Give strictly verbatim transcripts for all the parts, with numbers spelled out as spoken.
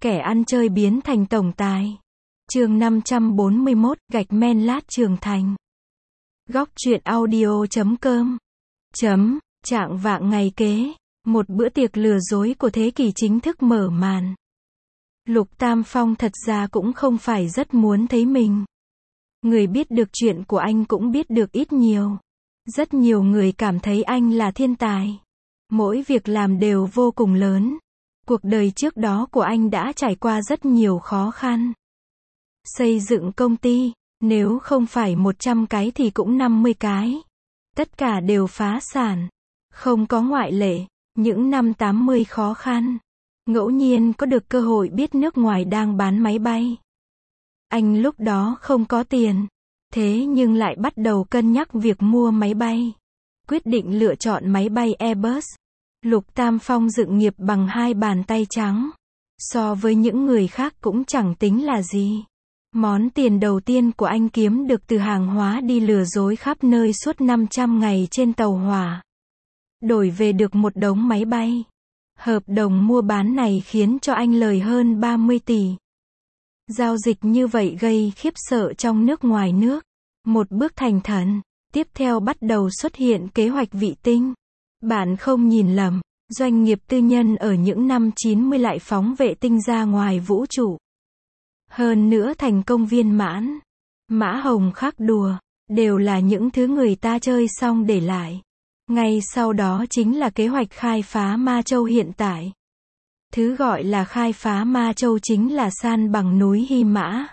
Kẻ ăn chơi biến thành tổng tài. Chương năm trăm bốn mươi mốt, gạch men lát trưởng thành. Góc truyện audio chấm com. Chấm, trạng vạng ngày kế, một bữa tiệc lừa dối của thế kỷ chính thức mở màn. Lục Tam Phong thật ra cũng không phải rất muốn thấy mình. Người biết được chuyện của anh cũng biết được ít nhiều. Rất nhiều người cảm thấy anh là thiên tài. Mỗi việc làm đều vô cùng lớn. Cuộc đời trước đó của anh đã trải qua rất nhiều khó khăn. Xây dựng công ty, nếu không phải một trăm cái thì cũng năm mươi cái. Tất cả đều phá sản. Không có ngoại lệ. Những năm tám mươi khó khăn. Ngẫu nhiên có được cơ hội biết nước ngoài đang bán máy bay. Anh lúc đó không có tiền. Thế nhưng lại bắt đầu cân nhắc việc mua máy bay. Quyết định lựa chọn máy bay Airbus. Lục Tam Phong dựng nghiệp bằng hai bàn tay trắng. So với những người khác cũng chẳng tính là gì. Món tiền đầu tiên của anh kiếm được từ hàng hóa đi lừa dối khắp nơi suốt năm trăm ngày trên tàu hỏa. Đổi về được một đống máy bay. Hợp đồng mua bán này khiến cho anh lời hơn ba mươi tỷ. Giao dịch như vậy gây khiếp sợ trong nước ngoài nước. Một bước thành thần. Tiếp theo bắt đầu xuất hiện kế hoạch vệ tinh. Bạn không nhìn lầm, doanh nghiệp tư nhân ở những năm chín mươi lại phóng vệ tinh ra ngoài vũ trụ. Hơn nữa thành công viên mãn. Mã hồng khắc đùa, đều là những thứ người ta chơi xong để lại. Ngay sau đó chính là kế hoạch khai phá Ma Châu hiện tại. Thứ gọi là khai phá Ma Châu chính là san bằng núi Hy Mã.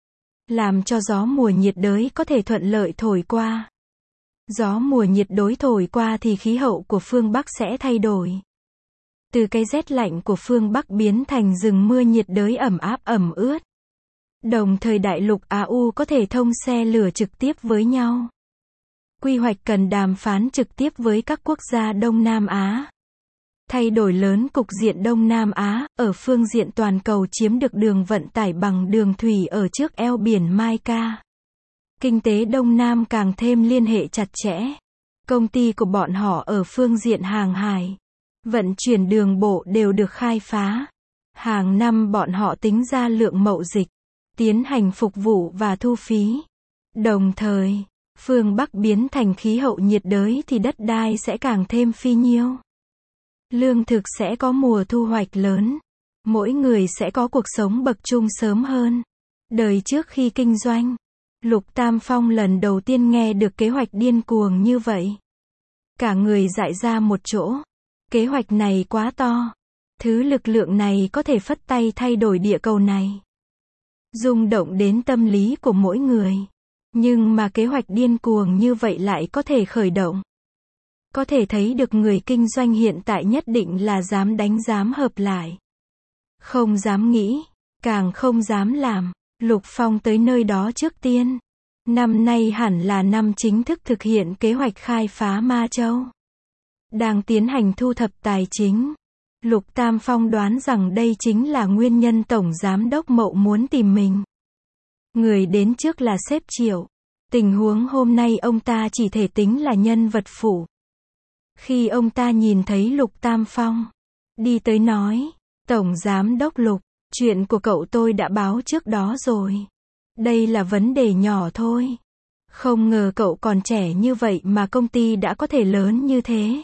Làm cho gió mùa nhiệt đới có thể thuận lợi thổi qua. Gió mùa nhiệt đới thổi qua thì khí hậu của phương Bắc sẽ thay đổi. Từ cái rét lạnh của phương Bắc biến thành rừng mưa nhiệt đới ẩm áp ẩm ướt. Đồng thời đại lục a u có thể thông xe lửa trực tiếp với nhau. Quy hoạch cần đàm phán trực tiếp với các quốc gia Đông Nam Á. Thay đổi lớn cục diện Đông Nam Á, ở phương diện toàn cầu chiếm được đường vận tải bằng đường thủy ở trước eo biển Mai Ca. Kinh tế Đông Nam càng thêm liên hệ chặt chẽ. Công ty của bọn họ ở phương diện hàng hải, vận chuyển đường bộ đều được khai phá. Hàng năm bọn họ tính ra lượng mậu dịch, tiến hành phục vụ và thu phí. Đồng thời, phương Bắc biến thành khí hậu nhiệt đới thì đất đai sẽ càng thêm phì nhiêu. Lương thực sẽ có mùa thu hoạch lớn. Mỗi người sẽ có cuộc sống bậc trung sớm hơn. Đời trước khi kinh doanh, Lục Tam Phong lần đầu tiên nghe được kế hoạch điên cuồng như vậy. Cả người dại ra một chỗ. Kế hoạch này quá to. Thứ lực lượng này có thể phất tay thay đổi địa cầu này. Rung động đến tâm lý của mỗi người. Nhưng mà kế hoạch điên cuồng như vậy lại có thể khởi động. Có thể thấy được người kinh doanh hiện tại nhất định là dám đánh dám hợp lại. Không dám nghĩ, càng không dám làm. Lục Phong tới nơi đó trước tiên. Năm nay hẳn là năm chính thức thực hiện kế hoạch khai phá Ma Châu. Đang tiến hành thu thập tài chính. Lục Tam Phong đoán rằng đây chính là nguyên nhân Tổng Giám đốc Mậu muốn tìm mình. Người đến trước là sếp Triệu. Tình huống hôm nay ông ta chỉ thể tính là nhân vật phụ. Khi ông ta nhìn thấy Lục Tam Phong, đi tới nói, Tổng Giám đốc Lục, chuyện của cậu tôi đã báo trước đó rồi. Đây là vấn đề nhỏ thôi. Không ngờ cậu còn trẻ như vậy mà công ty đã có thể lớn như thế.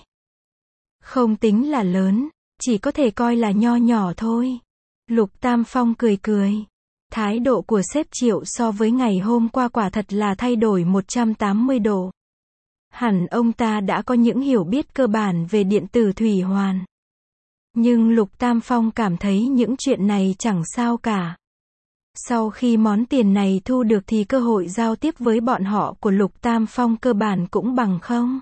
Không tính là lớn, chỉ có thể coi là nho nhỏ thôi. Lục Tam Phong cười cười. Thái độ của sếp Triệu so với ngày hôm qua quả thật là thay đổi một trăm tám mươi độ. Hẳn ông ta đã có những hiểu biết cơ bản về điện tử thủy hoàn. Nhưng Lục Tam Phong cảm thấy những chuyện này chẳng sao cả. Sau khi món tiền này thu được thì cơ hội giao tiếp với bọn họ của Lục Tam Phong cơ bản cũng bằng không.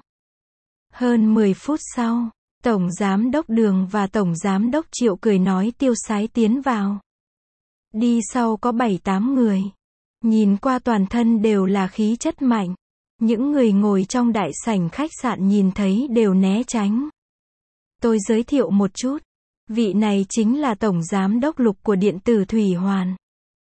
Hơn mười phút sau, Tổng Giám đốc Đường và Tổng Giám đốc Triệu cười nói tiêu sái tiến vào. Đi sau có bảy tám người. Nhìn qua toàn thân đều là khí chất mạnh. Những người ngồi trong đại sảnh khách sạn nhìn thấy đều né tránh. Tôi giới thiệu một chút. Vị này chính là Tổng Giám đốc Lục của điện tử thủy hoàn.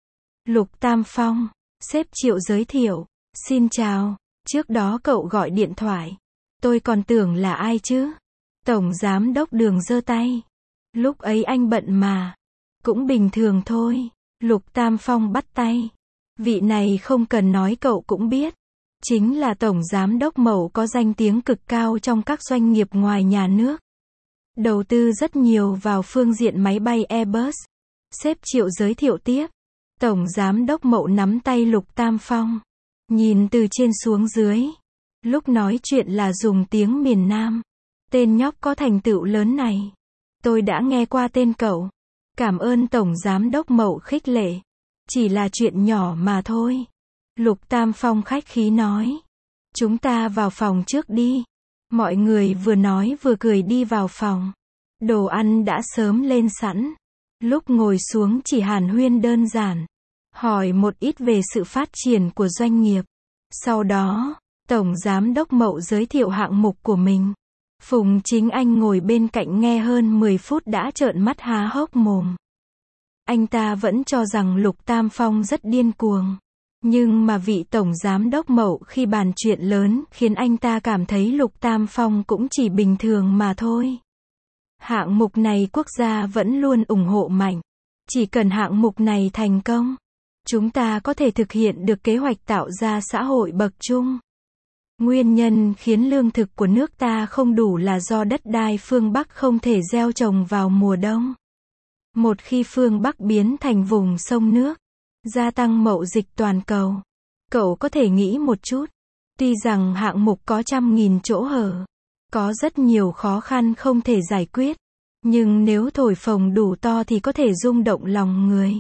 Lục Tam Phong, sếp Triệu giới thiệu. Xin chào, trước đó cậu gọi điện thoại. Tôi còn tưởng là ai chứ? Tổng Giám đốc Đường giơ tay. Lúc ấy anh bận mà. Cũng bình thường thôi. Lục Tam Phong bắt tay. Vị này không cần nói cậu cũng biết. Chính là Tổng Giám đốc Mậu có danh tiếng cực cao trong các doanh nghiệp ngoài nhà nước. Đầu tư rất nhiều vào phương diện máy bay Airbus. Sếp Triệu giới thiệu tiếp. Tổng Giám đốc Mậu nắm tay Lục Tam Phong. Nhìn từ trên xuống dưới. Lúc nói chuyện là dùng tiếng miền Nam. Tên nhóc có thành tựu lớn này. Tôi đã nghe qua tên cậu. Cảm ơn Tổng Giám đốc Mậu khích lệ. Chỉ là chuyện nhỏ mà thôi. Lục Tam Phong khách khí nói. Chúng ta vào phòng trước đi. Mọi người vừa nói vừa cười đi vào phòng. Đồ ăn đã sớm lên sẵn. Lúc ngồi xuống chỉ hàn huyên đơn giản. Hỏi một ít về sự phát triển của doanh nghiệp. Sau đó, Tổng Giám đốc Mậu giới thiệu hạng mục của mình. Phùng Chính Anh ngồi bên cạnh nghe hơn mười phút đã trợn mắt há hốc mồm. Anh ta vẫn cho rằng Lục Tam Phong rất điên cuồng. Nhưng mà vị Tổng Giám đốc Mậu khi bàn chuyện lớn khiến anh ta cảm thấy Lục Tam Phong cũng chỉ bình thường mà thôi. Hạng mục này quốc gia vẫn luôn ủng hộ mạnh. Chỉ cần hạng mục này thành công, chúng ta có thể thực hiện được kế hoạch tạo ra xã hội bậc trung. Nguyên nhân khiến lương thực của nước ta không đủ là do đất đai phương Bắc không thể gieo trồng vào mùa đông. Một khi phương Bắc biến thành vùng sông nước, gia tăng mậu dịch toàn cầu. Cậu có thể nghĩ một chút. Tuy rằng hạng mục có trăm nghìn chỗ hở, có rất nhiều khó khăn không thể giải quyết, nhưng nếu thổi phồng đủ to thì có thể rung động lòng người.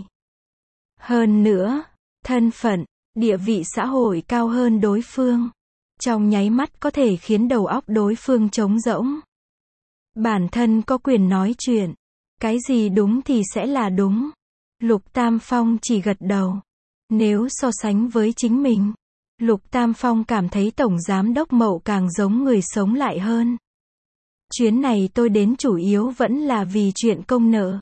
Hơn nữa, thân phận, địa vị xã hội cao hơn đối phương. Trong nháy mắt có thể khiến đầu óc đối phương trống rỗng. Bản thân có quyền nói chuyện. Cái gì đúng thì sẽ là đúng. Lục Tam Phong chỉ gật đầu. Nếu so sánh với chính mình, Lục Tam Phong cảm thấy Tổng Giám đốc Mậu càng giống người sống lại hơn. Chuyến này tôi đến chủ yếu vẫn là vì chuyện công nợ.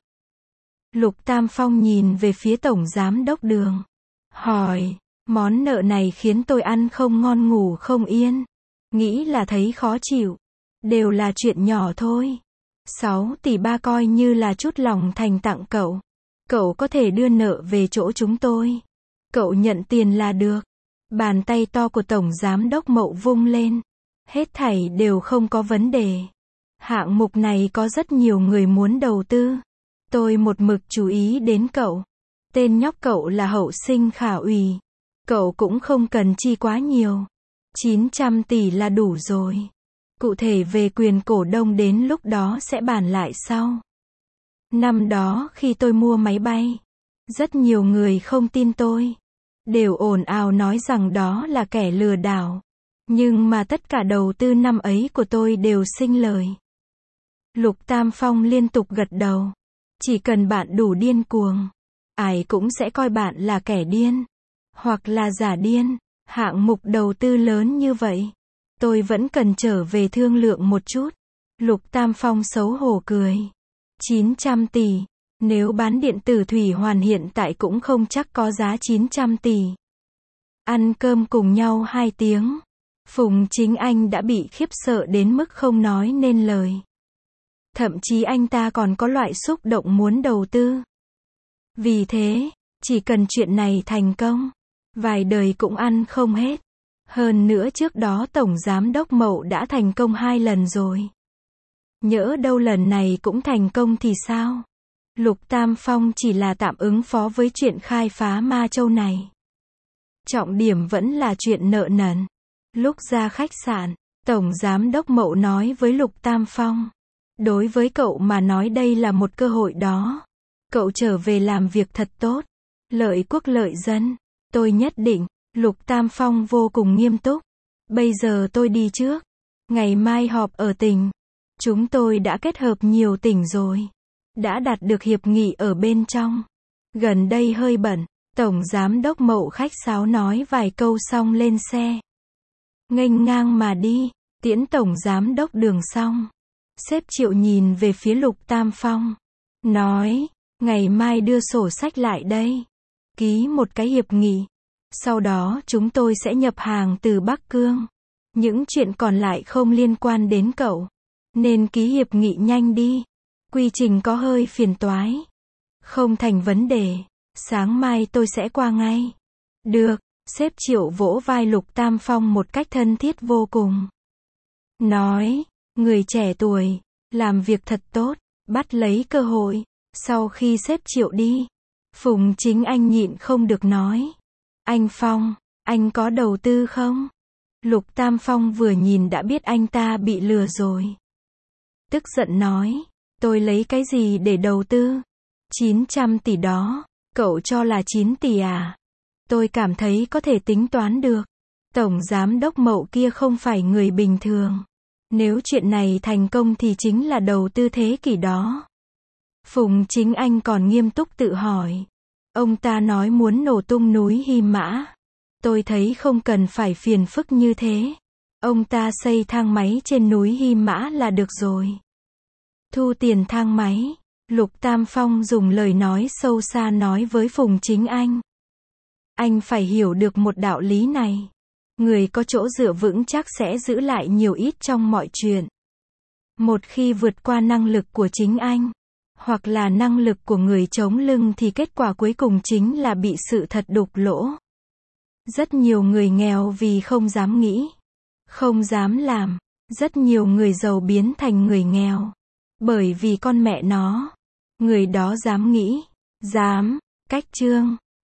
Lục Tam Phong nhìn về phía Tổng Giám đốc Đường. Hỏi, món nợ này khiến tôi ăn không ngon ngủ không yên. Nghĩ là thấy khó chịu. Đều là chuyện nhỏ thôi. sáu tỷ ba coi như là chút lòng thành tặng cậu. Cậu có thể đưa nợ về chỗ chúng tôi. Cậu nhận tiền là được. Bàn tay to của Tổng Giám đốc Mậu vung lên. Hết thảy đều không có vấn đề. Hạng mục này có rất nhiều người muốn đầu tư. Tôi một mực chú ý đến cậu. Tên nhóc cậu là hậu sinh khả ủy. Cậu cũng không cần chi quá nhiều. chín trăm tỷ là đủ rồi. Cụ thể về quyền cổ đông đến lúc đó sẽ bàn lại sau. Năm đó khi tôi mua máy bay, rất nhiều người không tin tôi. Đều ồn ào nói rằng đó là kẻ lừa đảo. Nhưng mà tất cả đầu tư năm ấy của tôi đều sinh lời. Lục Tam Phong liên tục gật đầu. Chỉ cần bạn đủ điên cuồng, ai cũng sẽ coi bạn là kẻ điên. Hoặc là giả điên. Hạng mục đầu tư lớn như vậy, tôi vẫn cần trở về thương lượng một chút. Lục Tam Phong xấu hổ cười. chín trăm tỷ. Nếu bán điện tử thủy hoàn hiện tại cũng không chắc có giá chín trăm tỷ. Ăn cơm cùng nhau hai tiếng. Phùng Chính Anh đã bị khiếp sợ đến mức không nói nên lời. Thậm chí anh ta còn có loại xúc động muốn đầu tư. Vì thế, chỉ cần chuyện này thành công, vài đời cũng ăn không hết. Hơn nữa trước đó Tổng Giám đốc Mậu đã thành công hai lần rồi. Nhỡ đâu lần này cũng thành công thì sao? Lục Tam Phong chỉ là tạm ứng phó với chuyện khai phá Ma Châu này. Trọng điểm vẫn là chuyện nợ nần. Lúc ra khách sạn, Tổng Giám đốc Mậu nói với Lục Tam Phong. Đối với cậu mà nói đây là một cơ hội đó. Cậu trở về làm việc thật tốt. Lợi quốc lợi dân. Tôi nhất định. Lục Tam Phong vô cùng nghiêm túc. Bây giờ tôi đi trước. Ngày mai họp ở tỉnh. Chúng tôi đã kết hợp nhiều tỉnh rồi. Đã đạt được hiệp nghị ở bên trong. Gần đây hơi bận. Tổng Giám đốc Mậu khách sáo nói vài câu xong lên xe. Nghênh ngang mà đi. Tiễn Tổng Giám đốc Đường xong. Sếp Triệu nhìn về phía Lục Tam Phong. Nói, ngày mai đưa sổ sách lại đây. Ký một cái hiệp nghị. Sau đó chúng tôi sẽ nhập hàng từ Bắc Cương. Những chuyện còn lại không liên quan đến cậu. Nên ký hiệp nghị nhanh đi. Quy trình có hơi phiền toái. Không thành vấn đề. Sáng mai tôi sẽ qua ngay. Được, sếp Triệu vỗ vai Lục Tam Phong một cách thân thiết vô cùng. Nói, người trẻ tuổi, làm việc thật tốt, bắt lấy cơ hội. Sau khi sếp Triệu đi, Phùng Chính Anh nhịn không được nói. Anh Phong, anh có đầu tư không? Lục Tam Phong vừa nhìn đã biết anh ta bị lừa rồi. Tức giận nói, tôi lấy cái gì để đầu tư? chín trăm tỷ đó, cậu cho là chín tỷ à? Tôi cảm thấy có thể tính toán được. Tổng giám đốc Mậu kia không phải người bình thường. Nếu chuyện này thành công thì chính là đầu tư thế kỷ đó. Phùng Chính Anh còn nghiêm túc tự hỏi. Ông ta nói muốn nổ tung núi Hy Mã. Tôi thấy không cần phải phiền phức như thế. Ông ta xây thang máy trên núi Hy Mã là được rồi. Thu tiền thang máy. Lục Tam Phong dùng lời nói sâu xa nói với Phùng Chính Anh. Anh phải hiểu được một đạo lý này. Người có chỗ dựa vững chắc sẽ giữ lại nhiều ít trong mọi chuyện. Một khi vượt qua năng lực của chính anh, hoặc là năng lực của người chống lưng thì kết quả cuối cùng chính là bị sự thật đục lỗ. Rất nhiều người nghèo vì không dám nghĩ, không dám làm. Rất nhiều người giàu biến thành người nghèo. Bởi vì con mẹ nó, người đó dám nghĩ, dám, cách chương.